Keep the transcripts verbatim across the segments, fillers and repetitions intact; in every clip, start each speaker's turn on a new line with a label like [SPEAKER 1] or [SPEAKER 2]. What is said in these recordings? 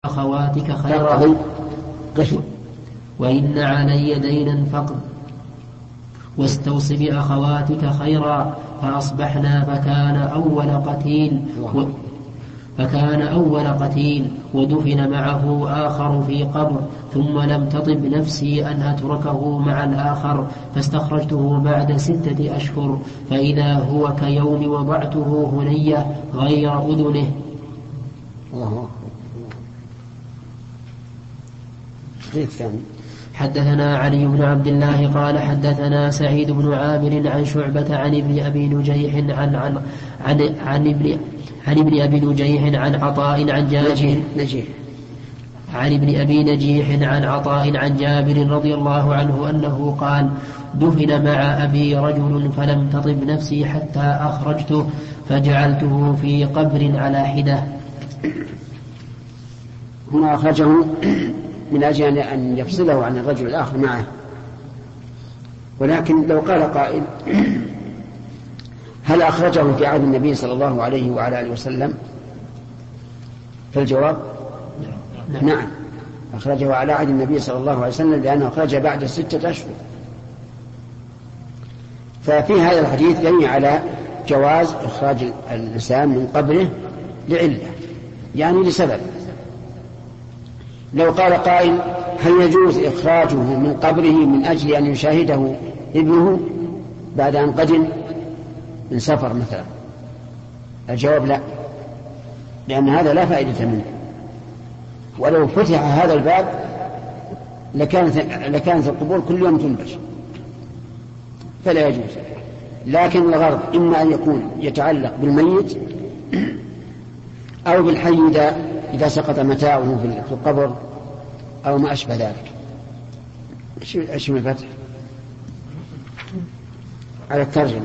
[SPEAKER 1] أخواتك خيرا وإن علي دينا فقد واستوص بأخواتك خيرا. فأصبحنا فكان أول قتيل و فكان أول قتيل ودفن معه آخر في قبر، ثم لم تطب نفسي أن أتركه مع الآخر، فاستخرجته بعد ستة أشهر فإذا هو كيوم وضعته هنية غير أذنه. حدثنا علي بن عبد الله قال حدثنا سعيد بن عامر عن شعبة عن ابن أبي نجيح عن عن عن, عن ابن عن ابن أبي نجيح عن عطاء عن جابر
[SPEAKER 2] نجيح
[SPEAKER 1] عن ابن أبي نجيح عن عطاء عن جابر رضي الله عنه أنه قال: دفن مع أبي رجل فلم تطب نفسي حتى أخرجته فجعلته في قبر على حدة.
[SPEAKER 2] هنا أخرجه من أجل أن يفصله عن الرجل الآخر معه، ولكن لو قال قائل: هل أخرجه في عهد النبي صلى الله عليه وعلى آله وسلم؟ فالجواب نعم, نعم. أخرجه على عهد النبي صلى الله عليه وسلم لأنه أخرج بعد ستة أشهر. ففي هذا الحديث دليل على جواز إخراج الإنسان من قبره لعلة، يعني لسبب. لو قال قائل: هل يجوز إخراجه من قبره من أجل أن يشاهده ابنه بعد أن قدم من سفر مثلا؟ الجواب لا، لأن هذا لا فائدة منه، ولو فتح هذا الباب لكانت, لكانت القبور كل يوم تنبش، فلا يجوز. لكن الغرض إما أن يكون يتعلق بالميت أو بالحي إذا, إذا سقط متاعه في القبر أو ما أشبه ذلك. إيش من الفتح على الترجمة؟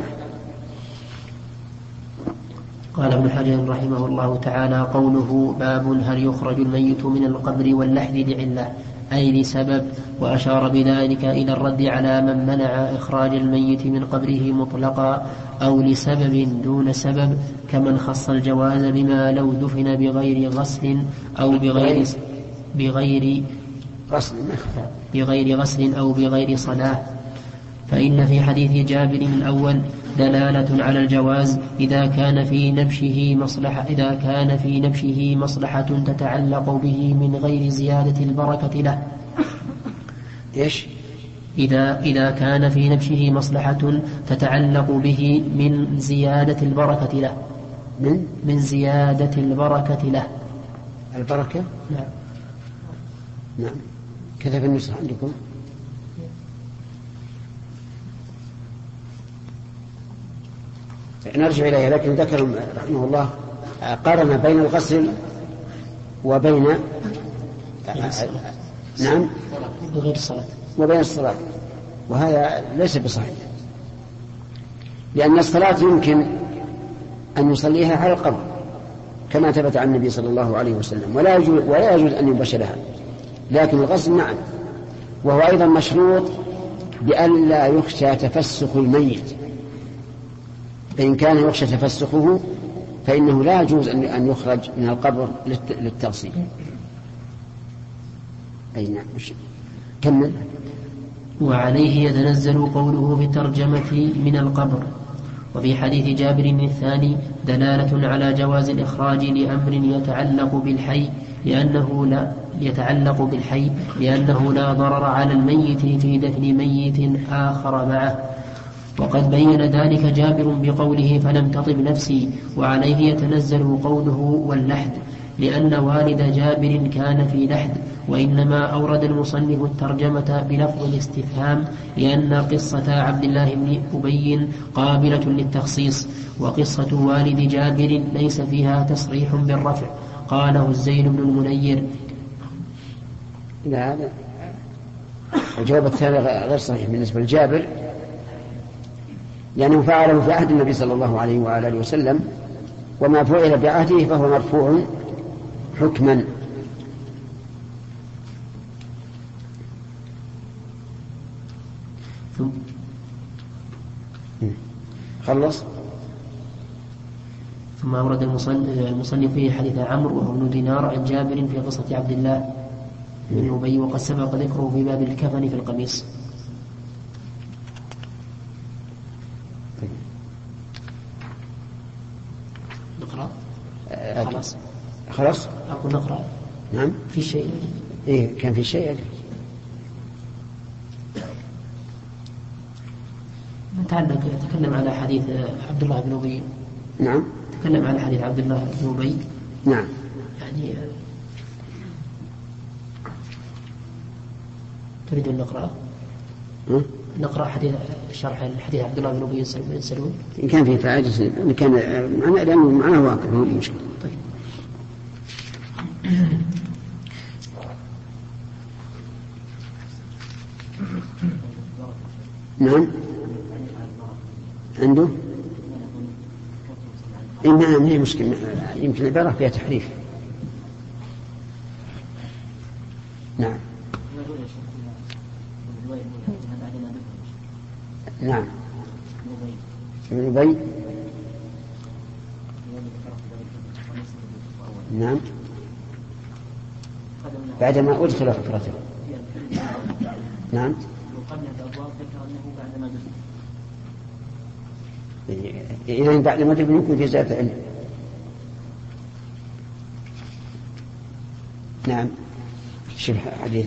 [SPEAKER 1] قال ابن حجر رحمه الله تعالى: قوله باب هل يخرج الميت من القبر واللحد لعلة أي لسبب، وأشار بذلك إلى الرد على من منع إخراج الميت من قبره مطلقا أو لسبب دون سبب، كمن خص الجواز بما لو دفن بغير غسل أو بغير بغير
[SPEAKER 2] غسل
[SPEAKER 1] بغير غسل أو بغير صلاة. فإن في حديث جابر الأول دلالة على الجواز إذا كان في نبشه مصلحة إذا كان في نبشه مصلحة تتعلق به من غير زيادة البركة له.
[SPEAKER 2] إيش؟
[SPEAKER 1] إذا إذا كان في نبشه مصلحة تتعلق به من زيادة البركة له.
[SPEAKER 2] من
[SPEAKER 1] من زيادة البركة له.
[SPEAKER 2] البركة؟
[SPEAKER 1] نعم.
[SPEAKER 2] نعم. كذا في النسخة عندكم؟ نرجع إليها، لكن ذكر رحمه الله قارن بين الغسل وبين نعم
[SPEAKER 1] وغير الصلاة
[SPEAKER 2] وبين الصلاة، وهذا ليس بصحيح، لأن الصلاة يمكن أن يصليها على القبر كما ثبت عن النبي صلى الله عليه وسلم، ولا يجوز, ولا يجوز أن يبشرها. لكن الغسل نعم، وهو أيضا مشروط بأن لا يخشى تفسخ الميت، فإن كان يخشى تفسخه فإنه لا يجوز أن يخرج من القبر للتغسيل. أي نعم. كمل.
[SPEAKER 1] وعليه يتنزل قوله في الترجمة من القبر. وفي حديث جابر الثاني دلالة على جواز الإخراج لأمر يتعلق بالحي لأنه لا يتعلق بالحي لأنه لا ضرر على الميت في دفن ميت آخر معه، وقد بين ذلك جابر بقوله فلم تطب نفسي. وعليه يتنزل قوله واللحد لأن والد جابر كان في لحد، وإنما أورد المصنف الترجمة بلفظ الاستفهام لأن قصة عبد الله بن أبي قابلة للتخصيص، وقصة والد جابر ليس فيها تصريح بالرفع. قاله الزين بن المنير.
[SPEAKER 2] لا هذا الجواب الثاني غير صحيح بالنسبة لجابر، لأنه فعله في عهد النبي صلى الله عليه وآله وسلم، وما فعل بعهده فهو مرفوع حكما. خلص.
[SPEAKER 1] ثم أورد المصنف فيه حديث عمرو وهو ابن دينار عن جابر في قصة عبد الله بن أبي وقد سبق ذكره في باب الكفن في القميص. نقرأ خلاص
[SPEAKER 2] خلاص
[SPEAKER 1] أقول نقرأ.
[SPEAKER 2] نعم
[SPEAKER 1] في شيء
[SPEAKER 2] إيه كان في شيء
[SPEAKER 1] نتعلق تكلم على حديث عبد الله بن أبي.
[SPEAKER 2] نعم
[SPEAKER 1] تكلم على حديث عبد الله بن أبي.
[SPEAKER 2] نعم
[SPEAKER 1] يعني تريد أن نقرأ
[SPEAKER 2] م?
[SPEAKER 1] نقرأ حديث شرح الحديث عبد الله بن أبي سلول
[SPEAKER 2] إن كان في فائدة إن كان معنا لأنه معنا واقع هو مشكلة.
[SPEAKER 1] طيب
[SPEAKER 2] نعم عنده إنها ما هي مشكلة يمكن العبارة فيها تحريف. نعم نعم ابن أبي نعم بعدما أدخل حفرته. نعم إذن بعد ما تبني يكون في زيادة علم. نعم شوف حديث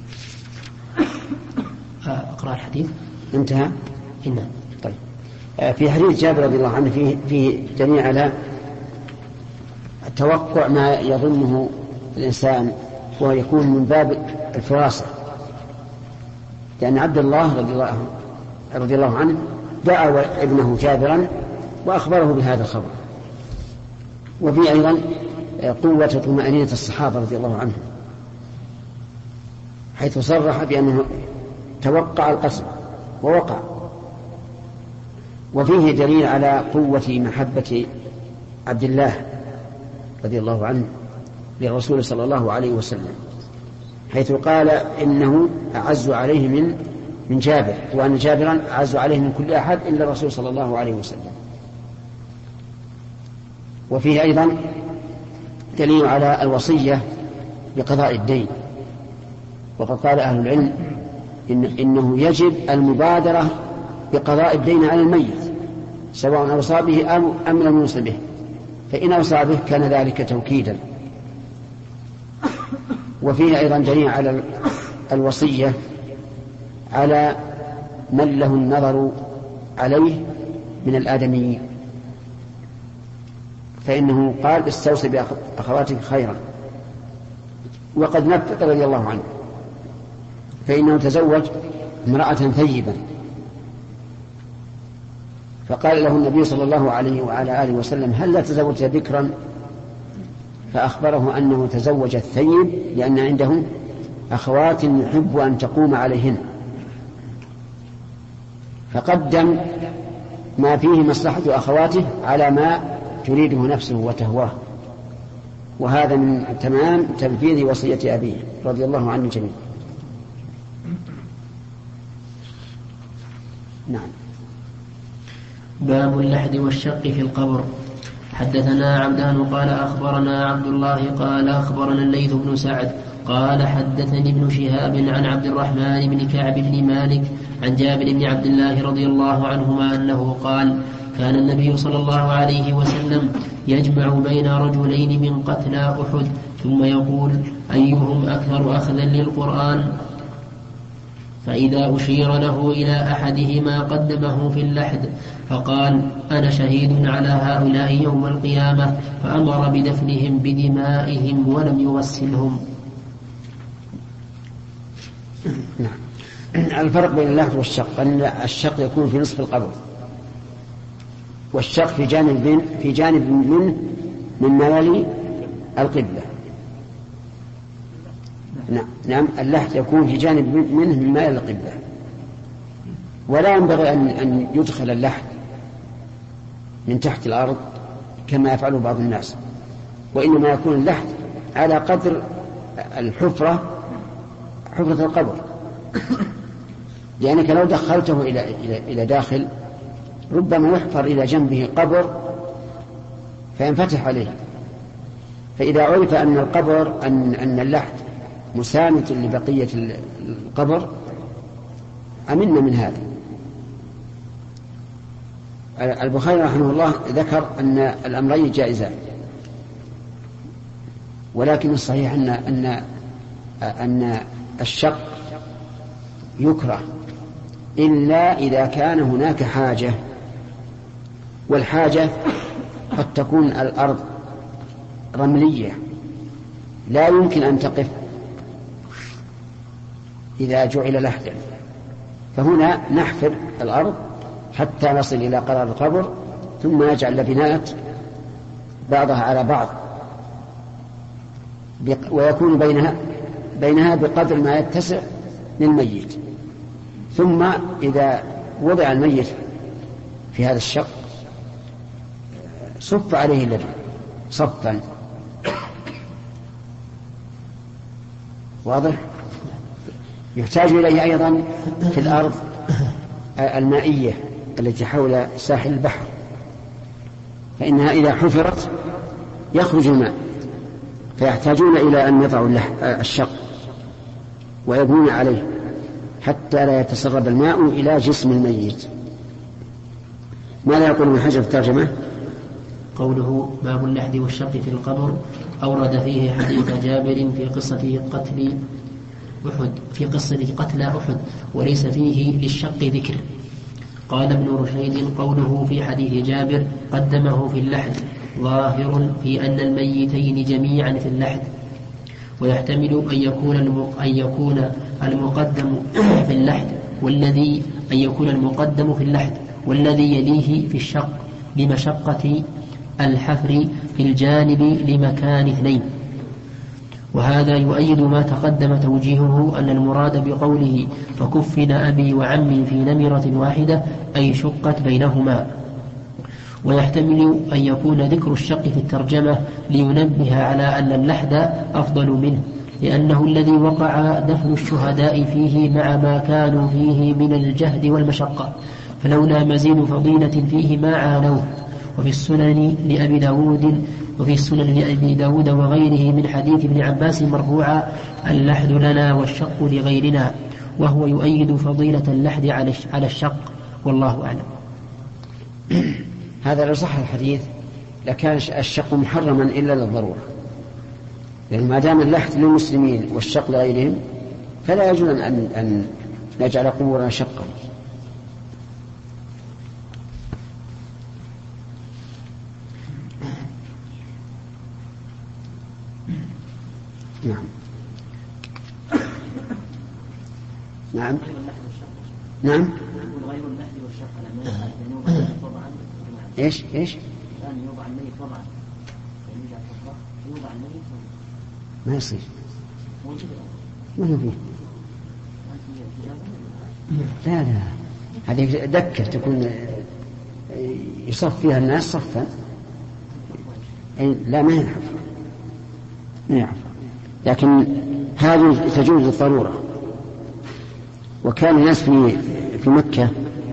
[SPEAKER 1] أقرأ الحديث
[SPEAKER 2] انتهى.
[SPEAKER 1] نعم
[SPEAKER 2] طيب في حديث جابر رضي الله عنه فيه, فيه دليل على التوقع ما يظنه الإنسان ويكون من باب الفراسة، لأن عبد الله رضي الله, رضي الله عنه دعا ابنه جابرا وأخبره بهذا الخبر. وفي أيضا قوة طمأنينة الصحابة رضي الله عنهم حيث صرح بأنه توقع القتل ووقع. وفيه دليل على قوة محبة عبد الله رضي الله عنه للرسول صلى الله عليه وسلم، حيث قال إنه أعز عليه من من جابر، وأن جابرا أعز عليه من كل أحد إلا الرسول صلى الله عليه وسلم. وفيه أيضا دليل على الوصية بقضاء الدين، وقد قال أهل العلم إن إنه يجب المبادرة بقضاء الدين على الميت سواء أوصى به أم لم يوصى به، فإن أوصى به كان ذلك توكيدا. وفيه أيضا دليل على الوصية على من له النظر عليه من الآدميين، فإنه قال استوصي بأخواتك خيرا. وقد نفذ رضي الله عنه فإنه تزوج امرأة ثيبا، فقال له النبي صلى الله عليه وعلى آله وسلم هل لا تزوجت بكرا؟ فأخبره أنه تزوج الثيب لأن عنده أخوات يحب أن تقوم عليهن، فقدم ما فيه مصلحة أخواته على ما تريده نفسه وتهواه، وهذا من تمام تنفيذ وصية أبيه رضي الله عنه جميعا. نعم.
[SPEAKER 1] باب اللحد والشق في القبر. حدثنا عبدان قال أخبرنا عبد الله قال أخبرنا الليث بن سعد قال حدثني ابن شهاب عن عبد الرحمن بن كعب بن مالك عن جابر بن عبد الله رضي الله عنهما أنه قال كان النبي صلى الله عليه وسلم يجمع بين رجلين من قتلى أحد ثم يقول أيهم أكثر أخذا للقرآن، فإذا أشير له إلى أحدهما قدمه في اللحد فقال أنا شهيد على هؤلاء يوم القيامة، فأمر بدفنهم بدمائهم ولم يغسلهم.
[SPEAKER 2] نعم. الفرق بين اللحد والشق أن الشق يكون في نصف القبر، والشق في جانب من في جانب منه مما يلي القبلة. نعم. نعم اللحد يكون في جانب منه مما يلي القبلة، ولا ينبغي أن أن يدخل اللحد من تحت الأرض كما يفعله بعض الناس، وإنما يكون اللحد على قدر الحفرة حفرة القبر، لأنك لو دخلته إلى إلى إلى داخل ربما يحفر إلى جنبه قبر فينفتح عليه. فإذا عرف أن القبر أن أن اللحد مساند لبقية القبر أمنا من هذا. البخاري رحمه الله ذكر أن الأمرين جائزان، ولكن الصحيح أن أن أن الشق يكره إلا إذا كان هناك حاجة، والحاجة قد تكون الأرض رملية لا يمكن أن تقف إذا جعل لحدا، فهنا نحفر الأرض حتى نصل إلى قرار القبر، ثم نجعل لبنات بعضها على بعض ويكون بينها بينها بقدر ما يتسع للميت. ثم إذا وضع الميت في هذا الشق صف عليه اللبن صفا. واضح؟ يحتاج إليه أيضا في الأرض المائية التي حول ساحل البحر، فإنها إذا حفرت يخرج الماء، فيحتاجون إلى أن يضعوا الشق ويبنون عليه حتى لا يتسرب الماء إلى جسم الميت. ماذا يقول ابن حجر في الترجمة؟
[SPEAKER 1] قوله باب اللحد والشق في القبر أورد فيه حديث جابر في قصة قتل أحد في قصة قتل أحد وليس فيه للشق ذكر. قال ابن رشيد قوله في حديث جابر قدمه في اللحد ظاهر في أن الميتين جميعا في اللحد، ويحتمل أن يكون أن يكون المقدم في اللحد والذي أن يكون المقدم في اللحد والذي يليه في الشق لمشقة الحفر في الجانب لمكان اثنين. وهذا يؤيد ما تقدم توجيهه أن المراد بقوله فكفن أبي وعمي في نمرة واحدة أي شقت بينهما. ويحتمل أن يكون ذكر الشق في الترجمة لينبه على أن اللحد أفضل منه، لأنه الذي وقع دفن الشهداء فيه مع ما كانوا فيه من الجهد والمشقة، فلولا مزيد فضيلة فيه ما عانوه. وفي السنن لأبي داود وفي السنن لأبي داود وغيره من حديث ابن عباس مرفوعا اللحد لنا والشق لغيرنا، وهو يؤيد فضيلة اللحد على الشق، والله أعلم.
[SPEAKER 2] هذا لو صح الحديث لكان الشق محرما إلا للضرورة، لأن ما دام اللحد للمسلمين والشق لغيرهم فلا يجوز أن, أن نجعل قبورنا شقا. نعم نعم نعم ايش ايش ما يصير ما هو فيه لا لا هذه دكة تكون يصف فيها الناس صفا، لا ما ينحف ما ينحف، لكن هذه تجوز للضرورة. وكان الناس في في مكة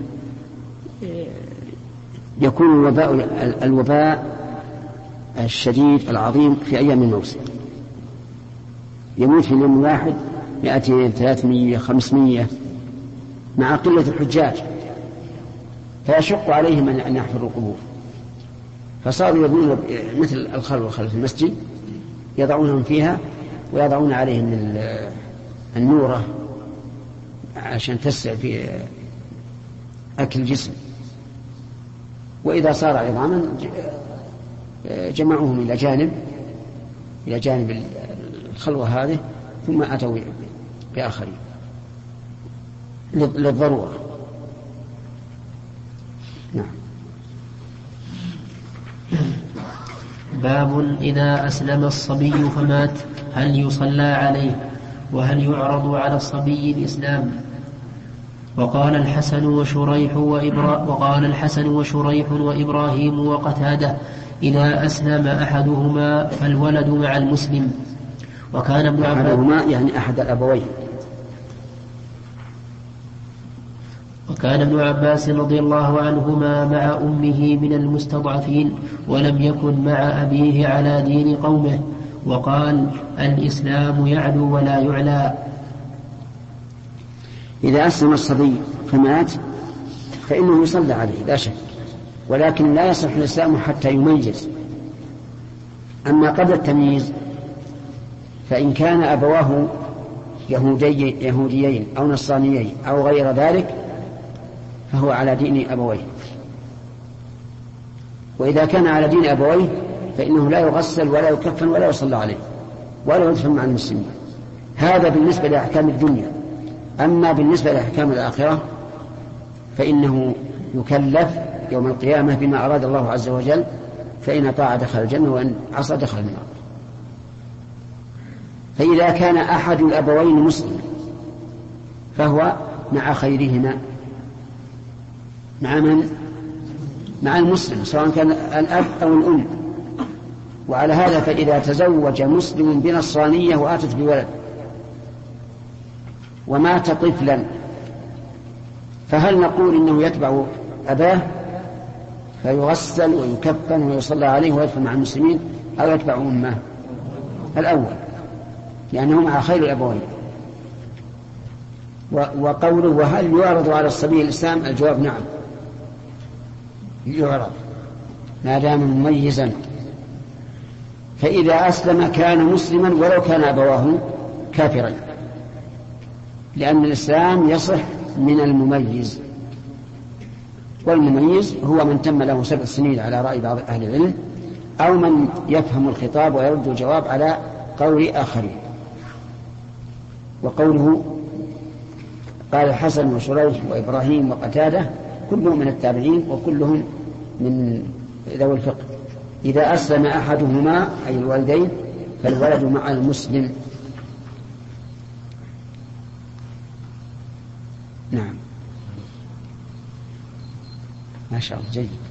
[SPEAKER 2] يكون الوباء الوباء الشديد العظيم في أيام الموسم، يموت في يوم واحد مئتين ثلاثمية خمسمية مع قلة الحجاج، فيشق عليهم أن يحفروا القبور، فصاروا يبنون مثل الخلوة خلف المسجد يضعونهم فيها ويضعون عليهم النورة عشان تسع في أكل الجسم، وإذا صار عظاما جمعوهم إلى جانب إلى جانب الخلوة هذه ثم أتوا بآخرين للضرورة. نعم.
[SPEAKER 1] باب إذا أسلم الصبي فمات هل يصلى عليه وهل يعرض على الصبي الإسلام؟ وقال الحسن وشريح وإبرا وقال الحسن وشريح وإبراهيم وقتادة إذا أسلم أحدهما فالولد مع المسلم. وكان ابن
[SPEAKER 2] أحدهما يعني أحد الأبوين.
[SPEAKER 1] وكان ابن عباس رضي الله عنهما مع أمه من المستضعفين ولم يكن مع أبيه على دين قومه، وقال الإسلام يعلو ولا يعلى.
[SPEAKER 2] إذا أسلم الصبي فمات فإنه يصلى عليه لا شك، ولكن لا يصح الإسلام حتى يميز. أما قبل التمييز فإن كان أبواه يهودي يهوديين أو نصرانيين أو غير ذلك فهو على دين أبويه، وإذا كان على دين أبويه فإنه لا يغسل ولا يكفن ولا يصلى عليه ولا يدفن مع المسلمين. هذا بالنسبة لأحكام الدنيا. أما بالنسبة لأحكام الآخرة فإنه يكلف يوم القيامة بما أراد الله عز وجل، فإن أطاع دخل الجنة وإن عصى دخل النار. فإذا كان أحد الأبوين مسلم فهو مع خيرهما، مع من؟ مع المسلم سواء كان الأب أو الأم. وعلى هذا فإذا تزوج مسلم بنصرانية وآتت بولد ومات طفلا فهل نقول إنه يتبع أباه فيغسل ويكفن ويصلى عليه ويدفن مع المسلمين، أو يتبع أمه؟ الأول، لأنه مع خير الأبوين. وقوله وهل يعرض على الصبي الإسلام؟ الجواب نعم يعرض ما دام مميزا. فإذا أسلم كان مسلما ولو كان أبواه كافرا، لأن الإسلام يصح من المميز، والمميز هو من تم له سبع سنين على رأي بعض أهل العلم، أو من يفهم الخطاب ويرد الجواب على قول آخرين. وقوله قال الحسن وشريح وإبراهيم وقتادة كلهم من التابعين وكلهم من ذوي الفقه، إذا أسلم أحدهما أي الوالدين فالولد مع المسلم. نعم ما شاء الله جيد.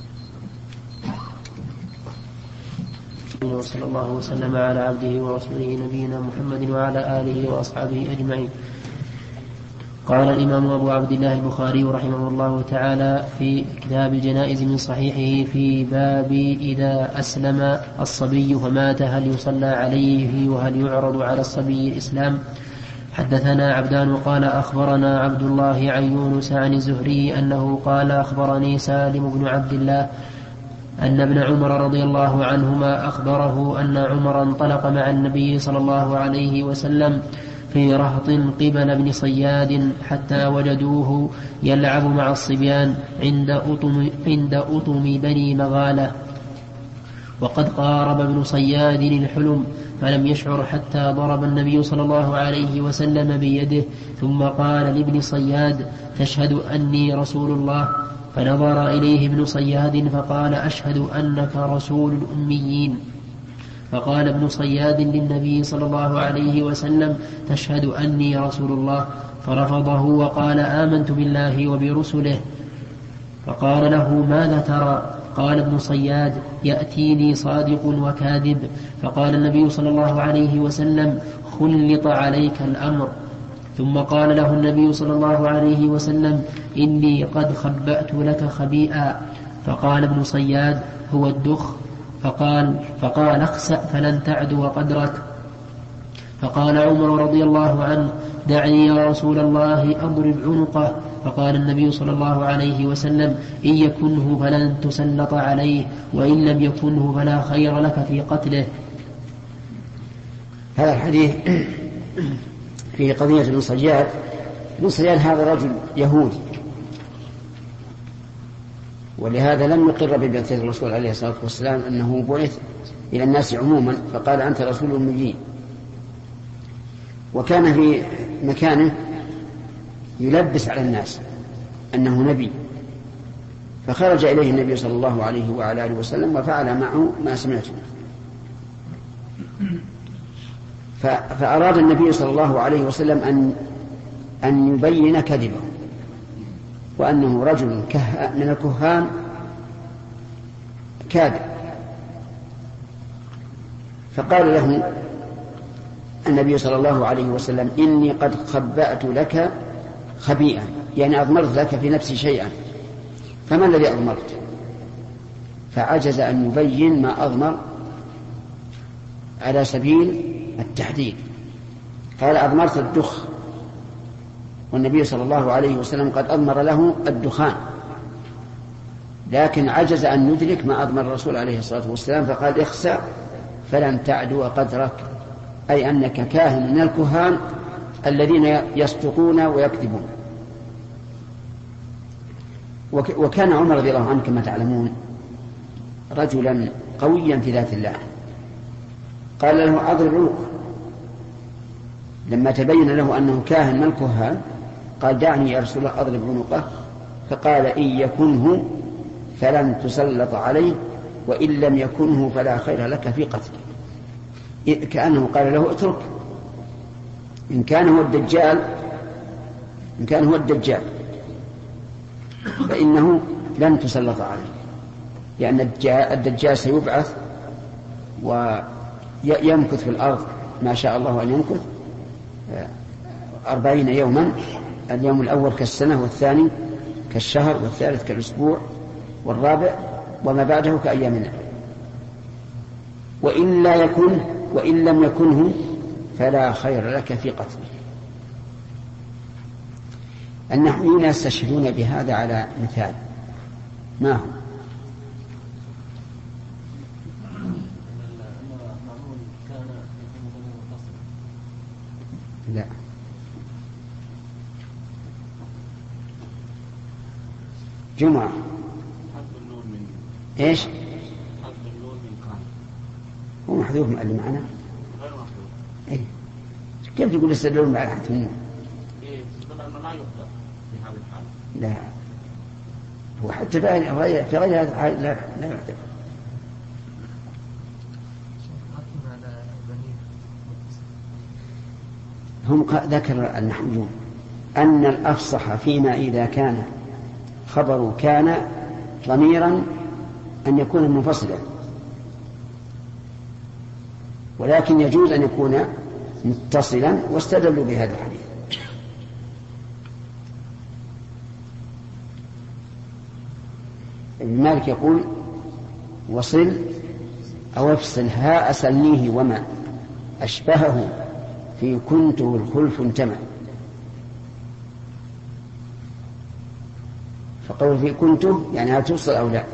[SPEAKER 1] وصلى الله وسلم على عبده ورسوله نبينا محمد وعلى آله وأصحابه أجمعين. قال الإمام أبو عبد الله البخاري رحمه الله تعالى في كتاب الجنائز من صحيحه في باب إذا أسلم الصبي فمات هل يصلى عليه وهل يعرض على الصبي الإسلام. حدثنا عبدان قال أخبرنا عبد الله عن يونس عن الزهري أنه قال أخبرني سالم بن عبد الله أن ابن عمر رضي الله عنهما أخبره أن عمر انطلق مع النبي صلى الله عليه وسلم في رهط قبل ابن صياد حتى وجدوه يلعب مع الصبيان عند أطم, عند أطم بني مغالة، وقد قارب ابن صياد الحلم فلم يشعر حتى ضرب النبي صلى الله عليه وسلم بيده ثم قال لابن صياد تشهد أني رسول الله؟ فنظر إليه ابن صياد فقال أشهد أنك رسول الأميين. فقال ابن صياد للنبي صلى الله عليه وسلم تشهد أني رسول الله؟ فرفضه وقال آمنت بالله وبرسله. فقال له ماذا ترى؟ قال ابن صياد يأتيني صادق وكاذب. فقال النبي صلى الله عليه وسلم خلط عليك الأمر. ثم قال له النبي صلى الله عليه وسلم إني قد خبأت لك خبيئا. فقال ابن صياد هو الدخ. فقال, فقال اخسأ فلن تعدو قدرك. فقال عمر رضي الله عنه دعني يا رسول الله أضرب عنقه. فقال النبي صلى الله عليه وسلم إن يكنه فلن تسلط عليه وإن لم يكنه فلا خير لك في قتله.
[SPEAKER 2] هذا الحديث في قضية ابن صياد. ابن صياد هذا رجل يهودي، ولهذا لم يقر ببعثة الرسول عليه الصلاة والسلام أنه بعث إلى الناس عموما، فقال أنت رسول الأميين. وكان في مكانه يلبس على الناس أنه نبي، فخرج إليه النبي صلى الله عليه وعلى آله وسلم وفعل معه ما سمعته. فأراد النبي صلى الله عليه وسلم أن أن يبين كذبه، وأنه رجل من الكهان كاذب. فقال له النبي صلى الله عليه وسلم إني قد خبأت لك خبيئا، يعني أضمرت لك في نفسي شيئا، فما الذي أضمرت؟ فعجز أن يبين ما أضمر على سبيل التحديد. قال أضمرت الدخ، والنبي صلى الله عليه وسلم قد أضمر له الدخان، لكن عجز أن يدرك ما أضمر الرسول عليه الصلاة والسلام، فقال اخسأ فلن تعدو قدرك، أي أنك كاهن من الكهان الذين يصدقون ويكذبون. وكان عمر رضي الله عنه كما تعلمون رجلا قويا في ذات الله، قال له أضرب عنقه لما تبين له أنه كاهن من الكهان، قال دعني يا رسول الله أضرب عنقه، فقال إن يكنه فلن تسلط عليه، وإن لم يكنه فلا خير لك في قتله. كأنه قال له اترك، إن كان هو الدجال إن كان هو الدجال فإنه لن تسلط عليه، لأن الدجال سيبعث ويمكث في الأرض ما شاء الله أن يمكث أربعين يوما، اليوم الأول كالسنة، والثاني كالشهر، والثالث كالأسبوع، والرابع وما بعده كأيامنا. وإن لا يكن وإن لم يكنه فلا خير لك في قتله. النحويون يستشهدون بهذا على مثال، ما هو؟ لا، جمعة ايش؟ هو محذوف من اللي معنا؟
[SPEAKER 3] غير محذوف.
[SPEAKER 2] ايه كيف تقول يستدلون مع حذف النون؟
[SPEAKER 3] ايه لأنه لا يحذف في هذه الحالة.
[SPEAKER 2] لا، هو حتى في غير هذه الحالة لا لا يحذف. هم ذكر النحويون أن الأفصح فيما إذا كان خبر كان ضميرا أن يكون منفصلا، ولكن يجوز أن يكون متصلا، واستدلوا بهذا الحديث. ابن مالك يقول وصل أو افصل ها أسلنيه وما أشبهه في كنته الخلف انتمى. فقول في كنته يعني هل توصل أو لا.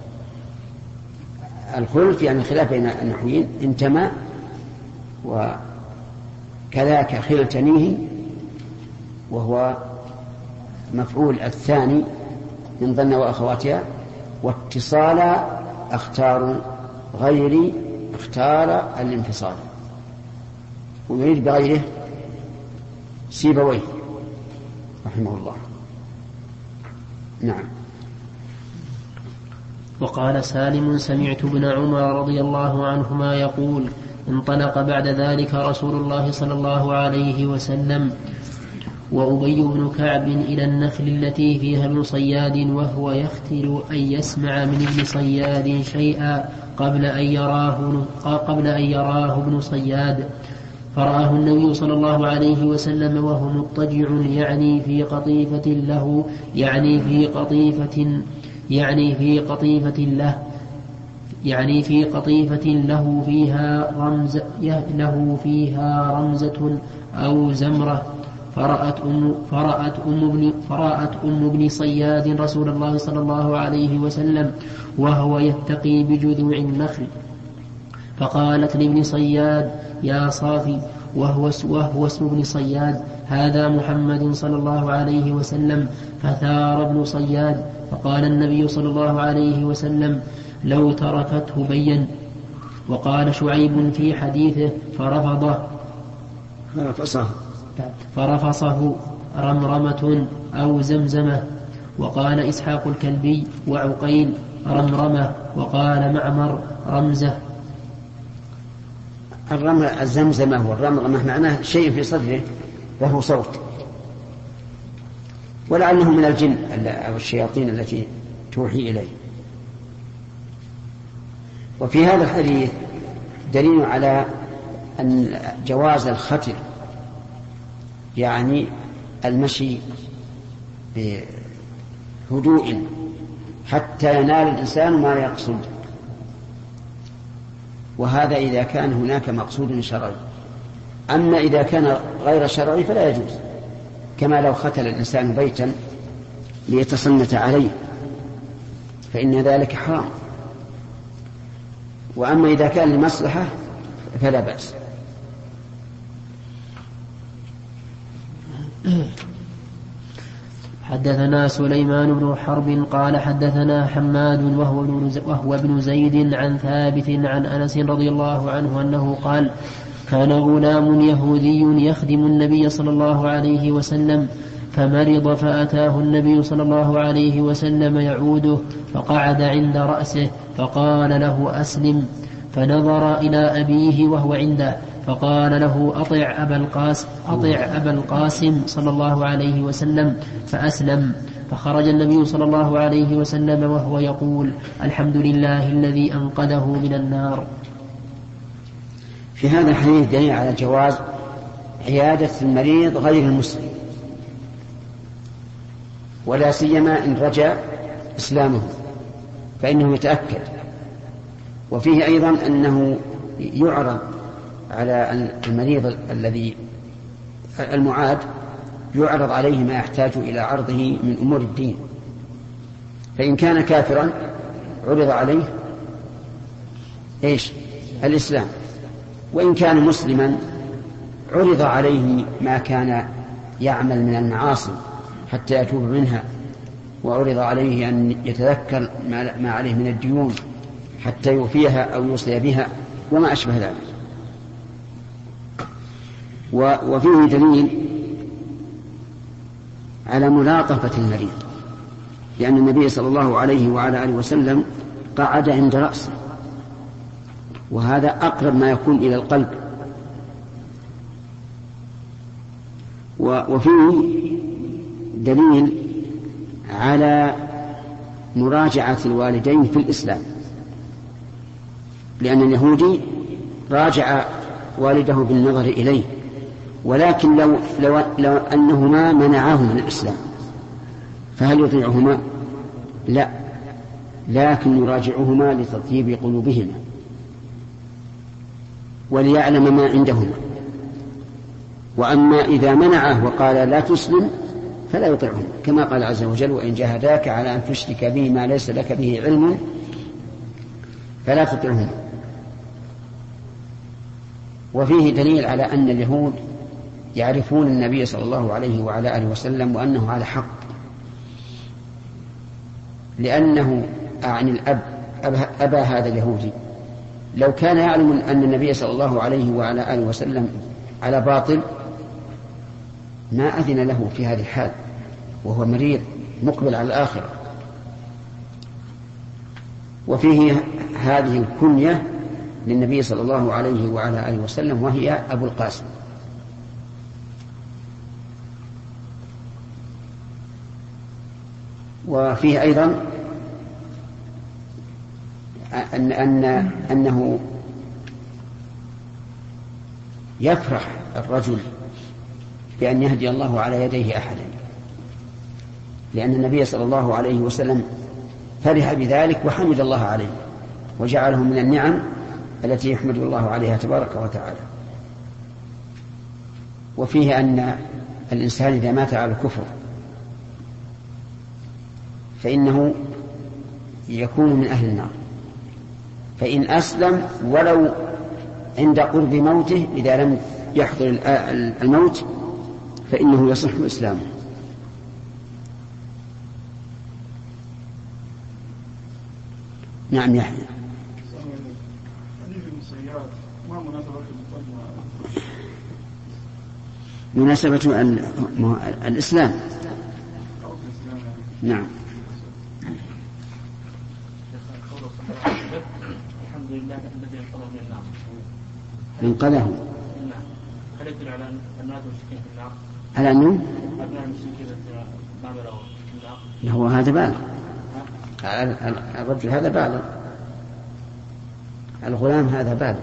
[SPEAKER 2] الخلف يعني خلاف بين النحويين، انتمى وكذاك خلتنيه وهو مفعول الثاني من ظن وأخواتها، واتصال اختار غيري اختار الانفصال، ويريد بغيره سيبويه رحمه الله. نعم.
[SPEAKER 1] وقال سالم سمعت ابن عمر رضي الله عنهما يقول انطلق بعد ذلك رسول الله صلى الله عليه وسلم وأبي بن كعب إلى النخل التي فيها ابن صياد، وهو يختل أن يسمع من ابن صياد شيئا قبل أن يراه, قبل أن يراه ابن صياد، فرآه النبي صلى الله عليه وسلم وهو مضطجع يعني في قطيفة له يعني في قطيفة يعني في قطيفة له يعني في قطيفة له فيها رمز له فيها رمزة أو زمرة، فرأت أم فرأت أم ابن فرأت أم ابن صياد رسول الله صلى الله عليه وسلم وهو يتقي بجذوع النخل، فقالت لابن صياد يا صافي، وهو وهو اسم ابن صياد هذا محمد صلى الله عليه وسلم، فثار ابن صياد، فقال النبي صلى الله عليه وسلم لو تركته بين. وقال شعيب في حديثه فرفضه
[SPEAKER 2] فرفصه
[SPEAKER 1] فرفصه رمرمة أو زمزمة. وقال إسحاق الكلبي وعقيل رمرمة، وقال معمر رمزة.
[SPEAKER 2] الرمل الزمزمة والرمرمة معناه شيء في صدره وهو صوت، ولعله من الجن أو الشياطين التي توحي إليه. وفي هذا الحديث دليل على أن جواز الختر، يعني المشي بهدوء حتى ينال الإنسان ما يقصد، وهذا إذا كان هناك مقصود شرعي. أما إذا كان غير شرعي فلا يجوز، كما لو ختل الإنسان بيتا ليتصنت عليه فإن ذلك حرام. وأما إذا كان لمصلحة فلا بأس.
[SPEAKER 1] حدثنا سليمان بن حرب قال حدثنا حماد وهو ابن زيد عن ثابت عن أنس رضي الله عنه أنه قال: كان غلام يهودي يخدم النبي صلى الله عليه وسلم فمرض، فأتاه النبي صلى الله عليه وسلم يعوده، فقعد عند رأسه فقال له: أسلم. فنظر إلى أبيه وهو عنده فقال له: أطع أبا القاسم, أطع أبا القاسم صلى الله عليه وسلم، فأسلم. فخرج النبي صلى الله عليه وسلم وهو يقول: الحمد لله الذي أنقذه من النار.
[SPEAKER 2] في هذا الحديث دليل على جواز عيادة المريض غير المسلم، ولا سيما إن رجى إسلامه فإنه يتأكد. وفيه أيضا أنه يعرض على المريض الذي المعاد، يعرض عليه ما يحتاج إلى عرضه من أمور الدين، فإن كان كافرا عرض عليه إيش؟ الإسلام، وإن كان مسلما عرض عليه ما كان يعمل من المعاصي حتى يتوب منها، وعرض عليه أن يتذكر ما عليه من الديون حتى يوفيها أو يوصي بها وما أشبه ذلك. وفيه دليل على ملاطفة المريض، لأن النبي صلى الله عليه وعلى آله وسلم قعد عند رأسه، وهذا أقرب ما يكون إلى القلب. وفيه دليل على مراجعة الوالدين في الإسلام، لأن اليهودي راجع والده بالنظر إليه، ولكن لو, لو, لو أنهما منعاه من الإسلام فهل يطيعهما؟ لا، لكن يراجعهما لتطيب قلوبهما وليعلم ما عندهما. وأما إذا منعه وقال لا تسلم فلا يطيعهما، كما قال عز وجل: وإن جاهداك على أن تشرك به ما ليس لك به علم فلا تطيعهما. وفيه دليل على أن اليهود يعرفون النبي صلى الله عليه وعلى آله وسلم وأنه على حق، لأنه أعني الأب أبا هذا اليهودي لو كان يعلم أن النبي صلى الله عليه وعلى آله وسلم على باطل ما أذن له في هذه الحال وهو مريض مقبل على الآخرة. وفيه هذه الكنية للنبي صلى الله عليه وعلى آله وسلم، وهي أبو القاسم. وفيه أيضا أن أن أنه يفرح الرجل بأن يهدي الله على يديه أحدا، لأن النبي صلى الله عليه وسلم فرح بذلك وحمد الله عليه وجعله من النعم التي يحمد الله عليها تبارك وتعالى. وفيه أن الإنسان إذا مات على الكفر فإنه يكون من أهل النار، فإن أسلم ولو عند قرب موته إذا لم يحضر الموت فإنه يصح إسلامه. نعم يحيى. مناسبة الإسلام. نعم.
[SPEAKER 3] الحمد لله الذي انقذه من النار.
[SPEAKER 2] انقذه.
[SPEAKER 3] نعم. هل يدل على أن الناس المشركين في النار؟
[SPEAKER 2] على أنه؟
[SPEAKER 3] أبناء المشركين ما بلغوا في النار.
[SPEAKER 2] هو هذا بالغ. الرجل هذا بالغ. الغلام هذا بالغ.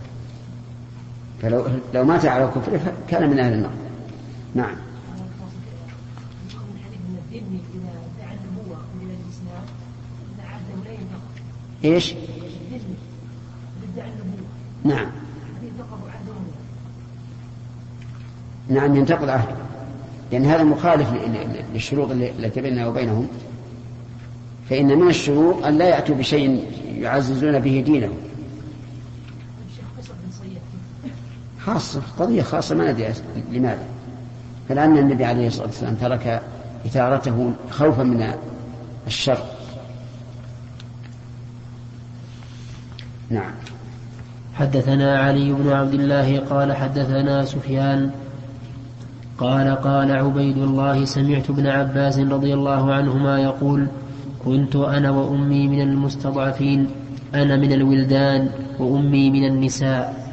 [SPEAKER 2] فلو لو مات على الكفر كان من أهل النار. نعم.
[SPEAKER 4] الذمي إذا ادعى النبوة من الإسلام إذا عهده لا ينتقض.
[SPEAKER 2] إيش؟
[SPEAKER 4] الذمي ادعى النبوة.
[SPEAKER 2] نعم.
[SPEAKER 4] ينتقض عهده.
[SPEAKER 2] نعم ينتقض عهده، لأن هذا مخالف للشروط التي بيننا وبينهم. فإن من الشروط أن لا يأتوا بشيء يعززون به دينه. خاصة قضية خاصة ما ندري لماذا، فلأن النبي عليه الصلاة والسلام ترك إثارته خوفا من الشر. نعم.
[SPEAKER 1] حدثنا علي بن عبد الله قال حدثنا سفيان قال قال عبيد الله سمعت ابن عباس رضي الله عنهما يقول كنت أنا وأمي من المستضعفين، أنا من الولدان وأمي من النساء.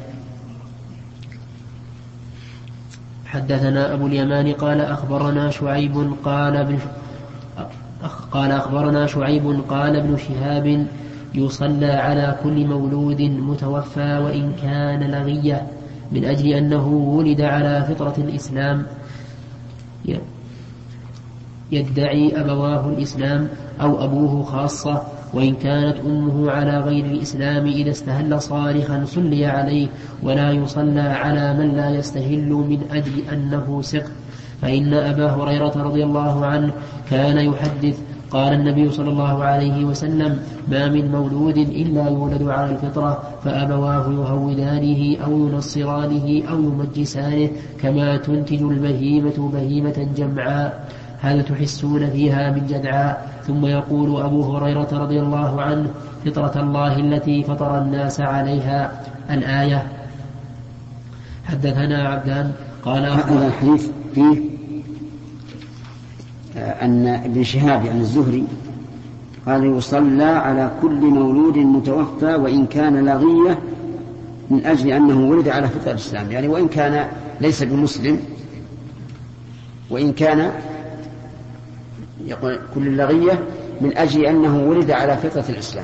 [SPEAKER 1] حدثنا أبو اليمان قال أخبرنا شعيب قال ابن قال أخبرنا شعيب قال ابن شهاب يصلى على كل مولود متوفى وإن كان لغية من أجل أنه ولد على فطرة الإسلام يدعي أبواه الإسلام أو أبوه خاصة، وإن كانت أمه على غير الإسلام إذا استهل صارخا صلي عليه، ولا يصلى على من لا يستهل من أجل أنه سقط. فإن أبا هريرة رضي الله عنه كان يحدث قال النبي صلى الله عليه وسلم ما من مولود إلا يولد على الفطرة فأبواه يهودانه أو ينصرانه أو يمجسانه كما تنتج البهيمة بهيمة جمعاء هل تحسون فيها من جدعاء. ثم يقول أبو هريرة رضي الله عنه فطرة الله التي فطر الناس عليها الآية. حدثنا عبدان قال
[SPEAKER 2] هذا الحديث فيه أن ابن شهاب يعني الزهري قال يصلى على كل مولود متوفى وإن كان لغية من أجل أنه ولد على فطرة الإسلام، يعني وإن كان ليس بمسلم، وإن كان يقول كل اللغية من أجل أنه ولد على فطرة الإسلام.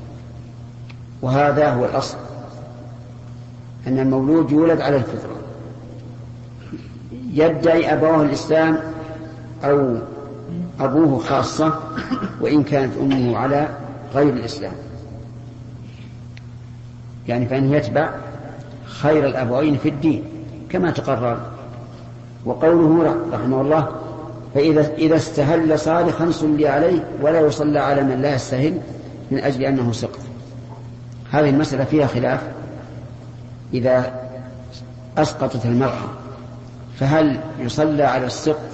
[SPEAKER 2] وهذا هو الأصل، أن المولود يولد على الفطرة يدعي أبواه الإسلام أو أبوه خاصة وإن كانت أمه على غير الإسلام، يعني فإنه يتبع خير الأبوين في الدين كما تقرر. وقوله رحمه الله فإذا إذا استهل صارخا صلي عليه ولا يصلى على من لا يستهل من أجل أنه سقط. هذه المسألة فيها خلاف، إذا أسقطت المرأة فهل يصلى على السقط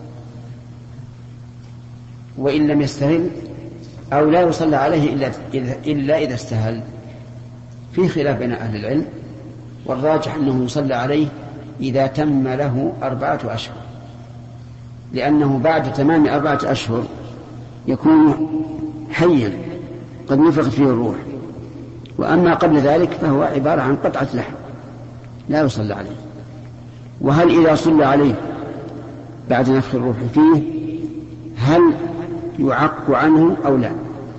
[SPEAKER 2] وإن لم يستهل أو لا يصلى عليه إلا, إلا إذا استهل؟ في خلاف بين أهل العلم، والراجح أنه يصلى عليه إذا تم له أربعة أشهر، لأنه بعد تمام أربعة أشهر يكون حيا قد نفخ فيه الروح، وأما قبل ذلك فهو عبارة عن قطعة لحم لا يصلى عليه. وهل إذا صلى عليه بعد نفخ الروح فيه هل يعق عنه أو لا؟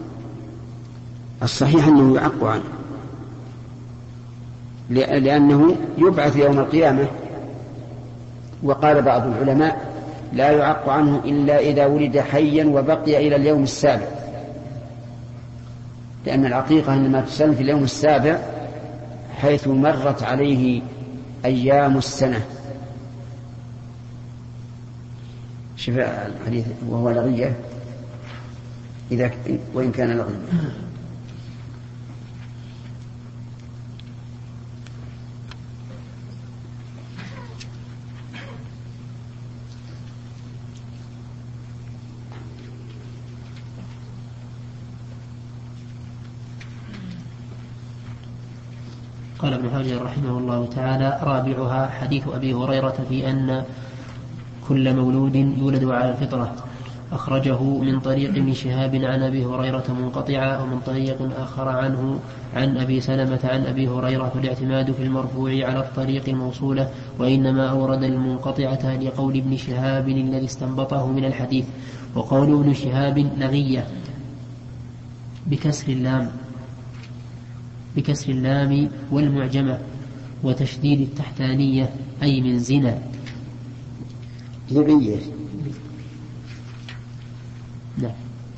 [SPEAKER 2] الصحيح أنه يعق عنه، لأنه يبعث يوم القيامة. وقال بعض العلماء لا يعق عنه إلا إذا ولد حيا وبقي إلى اليوم السابع، لأن العقيقة إنما تسن في اليوم السابع حيث مرت عليه أيام السنة. شوف الحديث وهو لغية إذا وإن كان لغية.
[SPEAKER 1] قال ابن حجر رحمه الله تعالى رابعها حديث أبي هريرة في أن كل مولود يولد على الفطرة، أخرجه من طريق ابن شهاب عن أبي هريرة منقطعة، ومن طريق آخر عنه عن أبي سلمة عن أبي هريرة، فالاعتماد في المرفوع على الطريق الموصولة، وإنما أورد المنقطعة لقول ابن شهاب الذي استنبطه من الحديث. وقول ابن شهاب لغية بكسر اللام بكسر اللام والمعجمة وتشديد التحتانية أي من زنا.
[SPEAKER 2] لغية
[SPEAKER 1] لا.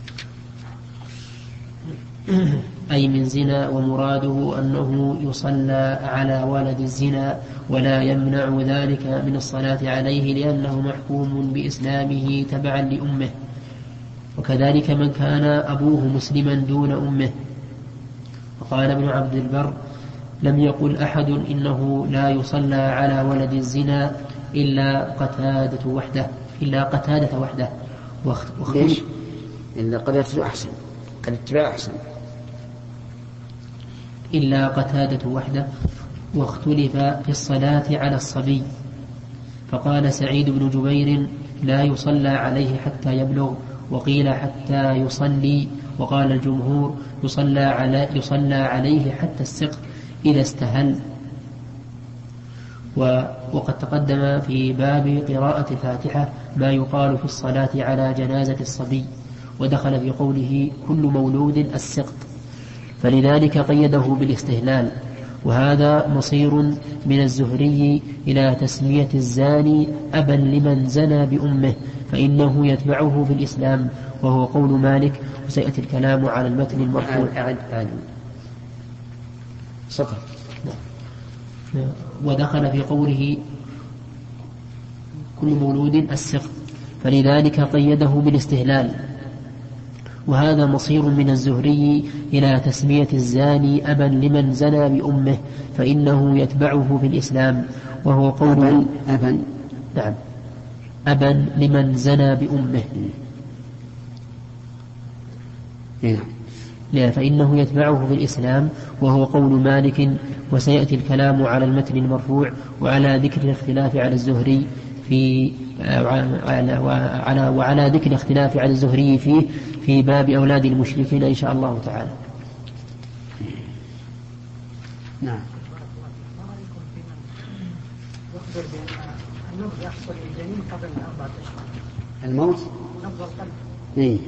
[SPEAKER 1] أي من زنا، ومراده أنه يصلى على ولد الزنا ولا يمنع ذلك من الصلاة عليه لأنه محكوم بإسلامه تبعا لأمه. وكذلك من كان أبوه مسلما دون أمه. وقال ابن عبد البر: لم يقل أحد إنه لا يصلى على ولد الزنا إلا قتادة وحده إلا قتادة وحده.
[SPEAKER 2] ليش؟ إلا قتادة أحسن قتادة أحسن
[SPEAKER 1] إلا قتادة وحده. واختلف في الصلاة على الصبي، فقال سعيد بن جبير: لا يصلى عليه حتى يبلغ، وقيل حتى يصلي، وقال الجمهور: يصلى, على يصلى عليه حتى السقط إذا استهل. وقد تقدم في باب قراءة الفاتحة ما يقال في الصلاة على جنازة الصبي، ودخل في قوله كل مولود السقط، فلذلك قيده بالاستهلال. وهذا مصير من الزهري إلى تسمية الزاني أبا لمن زنى بأمه، فإنه يتبعه في الإسلام، وهو قول مالك، وسيأتي الكلام على المتن المرفوع.
[SPEAKER 2] سطر.
[SPEAKER 1] ودخل في قوله كل مولود السقط، فلذلك قيده بالاستهلال. وهذا مصير من الزهري إلى تسمية الزاني أبا لمن زنى بأمه، فإنه يتبعه في الإسلام، وهو قول
[SPEAKER 2] أبا, أبا.
[SPEAKER 1] نعم أبا لمن زنى بأمه، لا فإنه يتبعه في الإسلام، وهو قول مالك، وسيأتي الكلام على المتن المرفوع وعلى ذكر الاختلاف على الزهري في وعلى, وعلى, وعلى ذكر الاختلاف على الزهري فيه في باب أولاد المشركين إن شاء الله تعالى.
[SPEAKER 2] نعم.
[SPEAKER 4] الموت يحصل للجنين قبل أربعة أشهر.
[SPEAKER 2] الموت؟
[SPEAKER 4] نبض القلب.
[SPEAKER 2] إيه.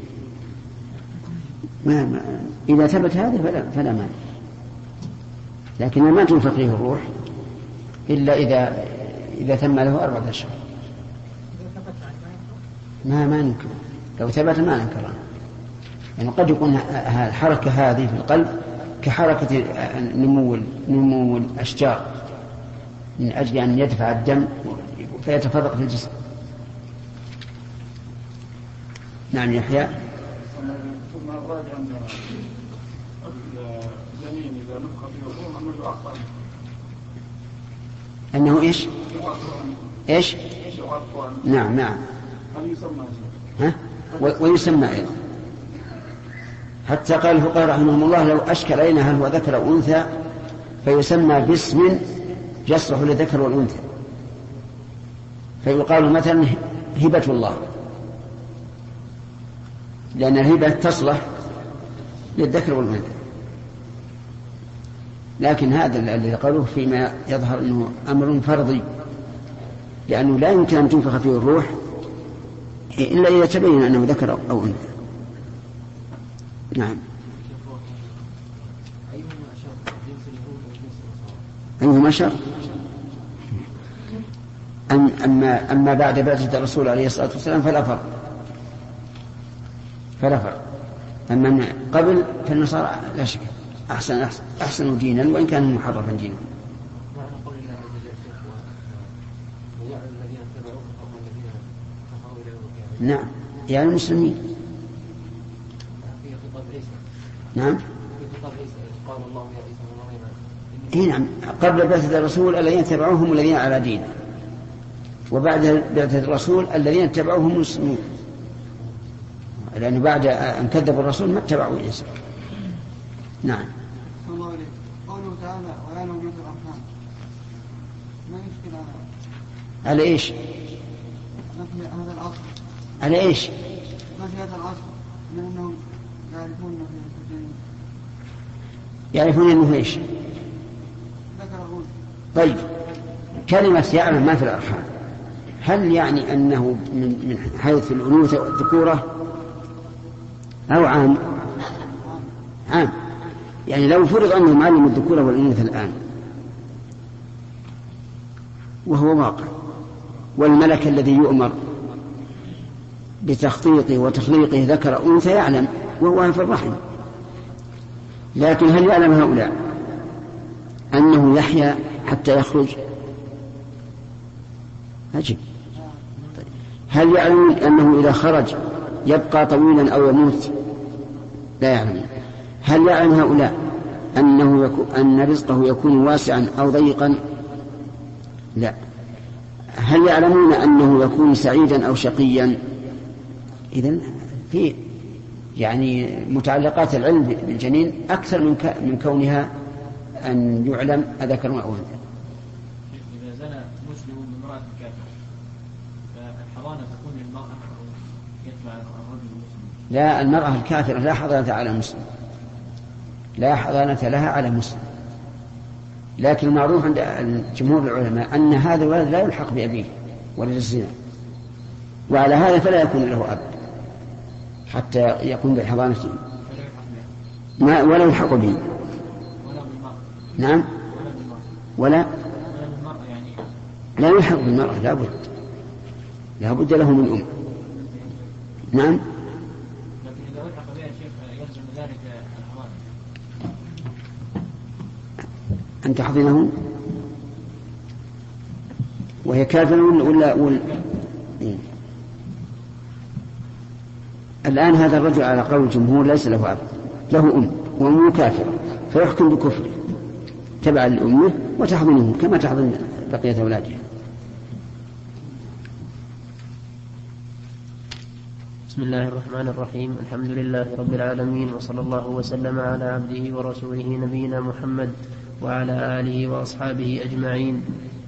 [SPEAKER 2] ما ما إذا ثبت هذا فلا فلا مانع، لكن ما تنفق فيه الروح إلا إذا إذا تم له أربعة أشهر. ما ما ننكر، لو ثبت ما ننكره. يعني قد يكون الحركة هذه في القلب كحركة نمو نمو الأشجار من أجل أن يدفع الدم فيتفرق في الجسم. نعم يحيى.
[SPEAKER 3] ثم الراجع أن الجنين إذا نفخ فيه الروح أنه يؤخر.
[SPEAKER 2] أنه إيش؟ إيش؟
[SPEAKER 3] يؤخر.
[SPEAKER 2] نعم نعم.
[SPEAKER 3] هل يسمى؟
[SPEAKER 2] ها؟ ويسمى أيضا. حتى قال الفقهاء رحمهم الله: لو أشكل علينا هل هو ذكر أو أنثى فيسمى باسم يصلح للذكر والأنثى، فيقال مثلا هبة الله، لأن الهبة تصلح للذكر والأنثى. لكن هذا الذي قالوه فيما يظهر أنه أمر فرضي، لأنه لا يمكن أن تنفخ فيه الروح إلا إذا تبين أنه ذكر أو أنثى. نعم. أيهما شر؟ أم أما أما بعد بعثة الرسول عليه الصلاة والسلام فلا فرق فلا فرق. أما من قبل فالنصارى لا شك أحسن أحسن أحسن دينا وإن كان محرفا دينا. نعم يعني المسلمين. نعم. إيه نعم. قبل بعثة الرسول الذين تبعوهم الذين على دين، وبعد بعثة الرسول الذين اتبعوهم المسلمون، لأنه بعد أن كذبوا الرسول ما اتبعوا عيسى. نعم.
[SPEAKER 5] الله عليه قوله تعالى: ولا نوجد الأرحام، ما يشكل على
[SPEAKER 2] على إيش؟
[SPEAKER 5] هذا العصر.
[SPEAKER 2] على إيش؟
[SPEAKER 5] ما في هذا العصر من أنهم يعرفون أنه في الجنين.
[SPEAKER 2] يعرفون أنه إيش؟
[SPEAKER 5] ذكر الأنثى.
[SPEAKER 2] طيب كلمة يعلم ما في الأرحام هل يعني أنه من من حيث الأنوثة والذكورة أو عام؟ عام. يعني لو فرض أنه معلم الذكورة والأنوثة الآن وهو واقع، والملك الذي يؤمر بتخطيطه وتخليقه ذكر أنثى يعلم وهو في الرحم، لكن هل يعلم هؤلاء أنه يحيا حتى يخرج؟ أجب. هل يعلم أنه إذا خرج يبقى طويلا أو يموت؟ لا يعلم. هل يعلم هؤلاء أنه يكون أن رزقه يكون واسعا أو ضيقا؟ لا. هل يعلمون أنه يكون سعيدا أو شقيا؟ إذن في يعني متعلقات العلم بالجنين أكثر من من كونها أن يعلم أذكر أو أنثى.
[SPEAKER 3] إذا زنى مسلم بامرأة كافرة فالحضانة تكون للمرأة أو يتبع الرجل المسلم؟
[SPEAKER 2] لا، المرأة الكافرة لا حضانة على مسلم، لا حضانة لها على مسلم، لكن المعروف عند جمهور العلماء أن هذا الولد لا يلحق بأبيه ولد الزنا، وعلى هذا فلا يكون له أب حتى يقوم بحضانته ما ولا يلحق به. نعم، ولا لا يلحق بالمرأة، لا بد لا بد له من أم. نعم.
[SPEAKER 3] لكن إذا ألحق بها شيخ يلزم ذلك الحضانة.
[SPEAKER 2] أن تحضنه وهي كافرة ولا ولا إيه؟ الآن هذا الرجل على قول الجمهور ليس له أب، له أم وأمه كافرة، فيحكم بكفره تبعا لأمه وتحضنه كما تحضن بقية أولادها.
[SPEAKER 1] بسم الله الرحمن الرحيم. الحمد لله رب العالمين، وصلى الله وسلم على عبده ورسوله نبينا محمد وعلى آله وأصحابه أجمعين.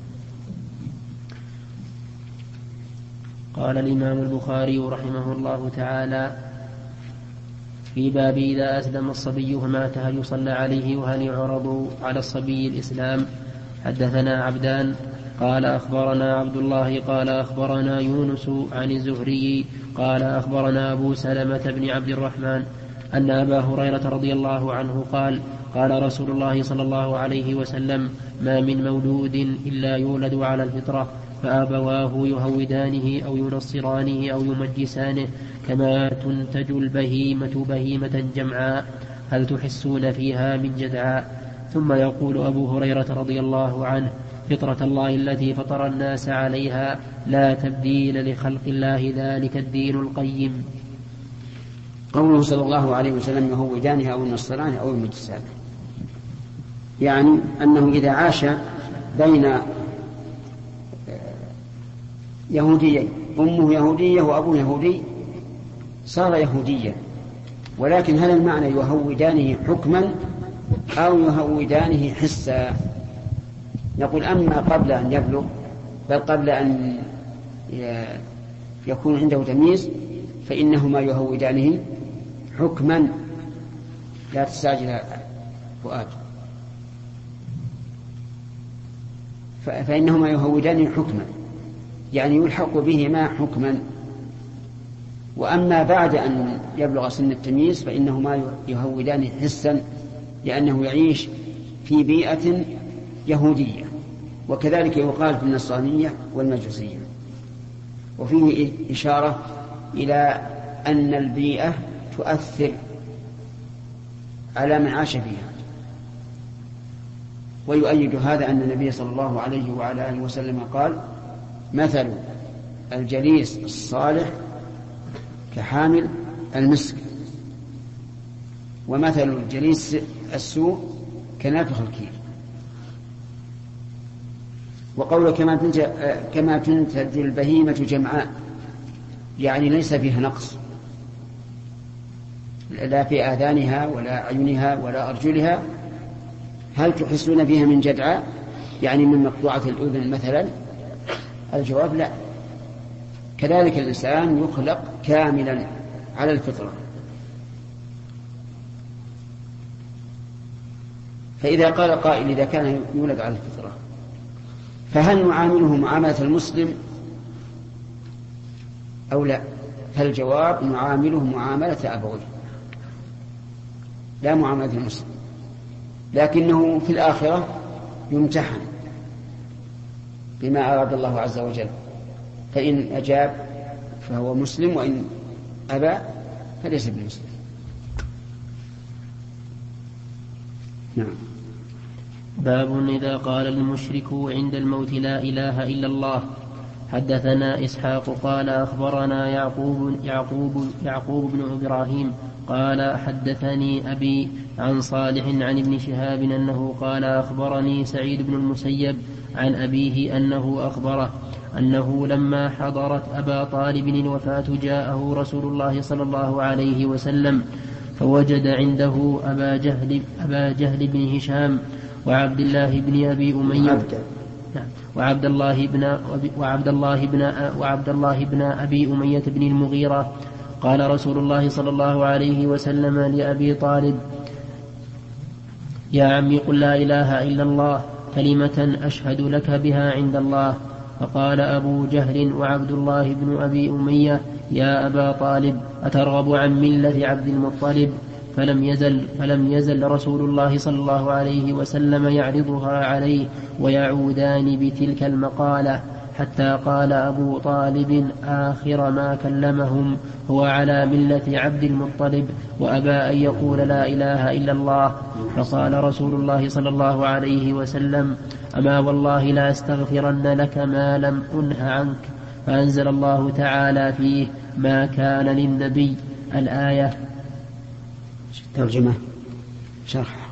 [SPEAKER 1] قال الإمام البخاري رحمه الله تعالى في باب إذا أسلم الصبي فمات هل يصلى عليه وهل يعرض على الصبي الإسلام؟ حدثنا عبدان قال أخبرنا عبد الله قال أخبرنا يونس عن الزهري قال أخبرنا أبو سلمة بن عبد الرحمن أن أبا هريرة رضي الله عنه قال قال رسول الله صلى الله عليه وسلم ما من مولود إلا يولد على الفطرة فأبواه يهودانه أو ينصرانه أو يمجسانه كما تنتج البهيمة بهيمة جمعاء هل تحسون فيها من جدعاء؟ ثم يقول أبو هريرة رضي الله عنه فطرة الله التي فطر الناس عليها لا تبديل لخلق الله ذلك الدين القيم.
[SPEAKER 2] قوله صلى الله عليه وسلم يهودانه أو ينصرانه أو يمجسانه، يعني أنه إذا عاش بين يهوديين، أمه يهودية وأبوه يهودي، صار يهوديا. ولكن هل المعنى يهودانه حكما أو يهودانه حسا؟ نقول أما قبل أن يبلغ، بل قبل أن يكون عنده تمييز، فإنهما يهودانه حكما. لا تستعجل فؤاد. فإنهما يهودانه حكما، يعني يلحق بهما حكما. وأما بعد أن يبلغ سن التمييز فإنهما يهودان حسا، لأنه يعيش في بيئة يهودية. وكذلك يقال في النصرانية والمجوسية. وفيه إشارة إلى أن البيئة تؤثر على من عاش فيها. ويؤيد هذا أن النبي صلى الله عليه وعلى آله وسلم قال مثل الجليس الصالح كحامل المسك، ومثل الجليس السوء كنافخ الكير. وقوله كما تنتج البهيمة جمعاء، يعني ليس فيها نقص، لا في آذانها ولا عيونها ولا أرجلها. هل تحسون فيها من جدعاء، يعني من مقطوعة الأذن مثلا؟ الجواب لا. كذلك الإنسان يخلق كاملا على الفطرة. فإذا قال قائل إذا كان يولد على الفطرة فهل نعامله معاملة المسلم أو لا؟ فالجواب نعامله معاملة أبويه لا معاملة المسلم، لكنه في الآخرة يمتحن بما أراد الله عز وجل، فإن أجاب فهو مسلم، وإن أبى فليس بمسلم. نعم.
[SPEAKER 1] باب إذا قال المشرك عند الموت لا إله إلا الله. حدثنا إسحاق قال أخبرنا يعقوب, يعقوب, يعقوب بن إبراهيم قال حدثني أبي عن صالح عن ابن شهاب أنه قال أخبرني سعيد بن المسيب عن أبيه أنه أخبره أنه لما حضرت أبا طالب الوفاة جاءه رسول الله صلى الله عليه وسلم فوجد عنده أبا جهل, أبا جهل بن هشام وعبد الله بن أبي أمية وعبد الله بن وعبد الله بن وعبد الله بن أبي أمية بن المغيرة. قال رسول الله صلى الله عليه وسلم لأبي طالب: يا عمي قل لا إله إلا الله كلمة أشهد لك بها عند الله. فقال أبو جهل وعبد الله بن أبي أمية: يا أبا طالب أترغب عن ملة عبد المطلب؟ فلم يزل, فلم يزل رسول الله صلى الله عليه وسلم يعرضها عليه ويعودان بتلك المقالة حتى قال أبو طالب آخر ما كلمهم: هو على ملة عبد المطلب وأبى أن يقول لا إله إلا الله. فقال رسول الله صلى الله عليه وسلم: أما والله لا أستغفرن لك ما لم أنه عنك. فأنزل الله تعالى فيه: ما كان للنبي. الآية.
[SPEAKER 2] ترجمة شرح.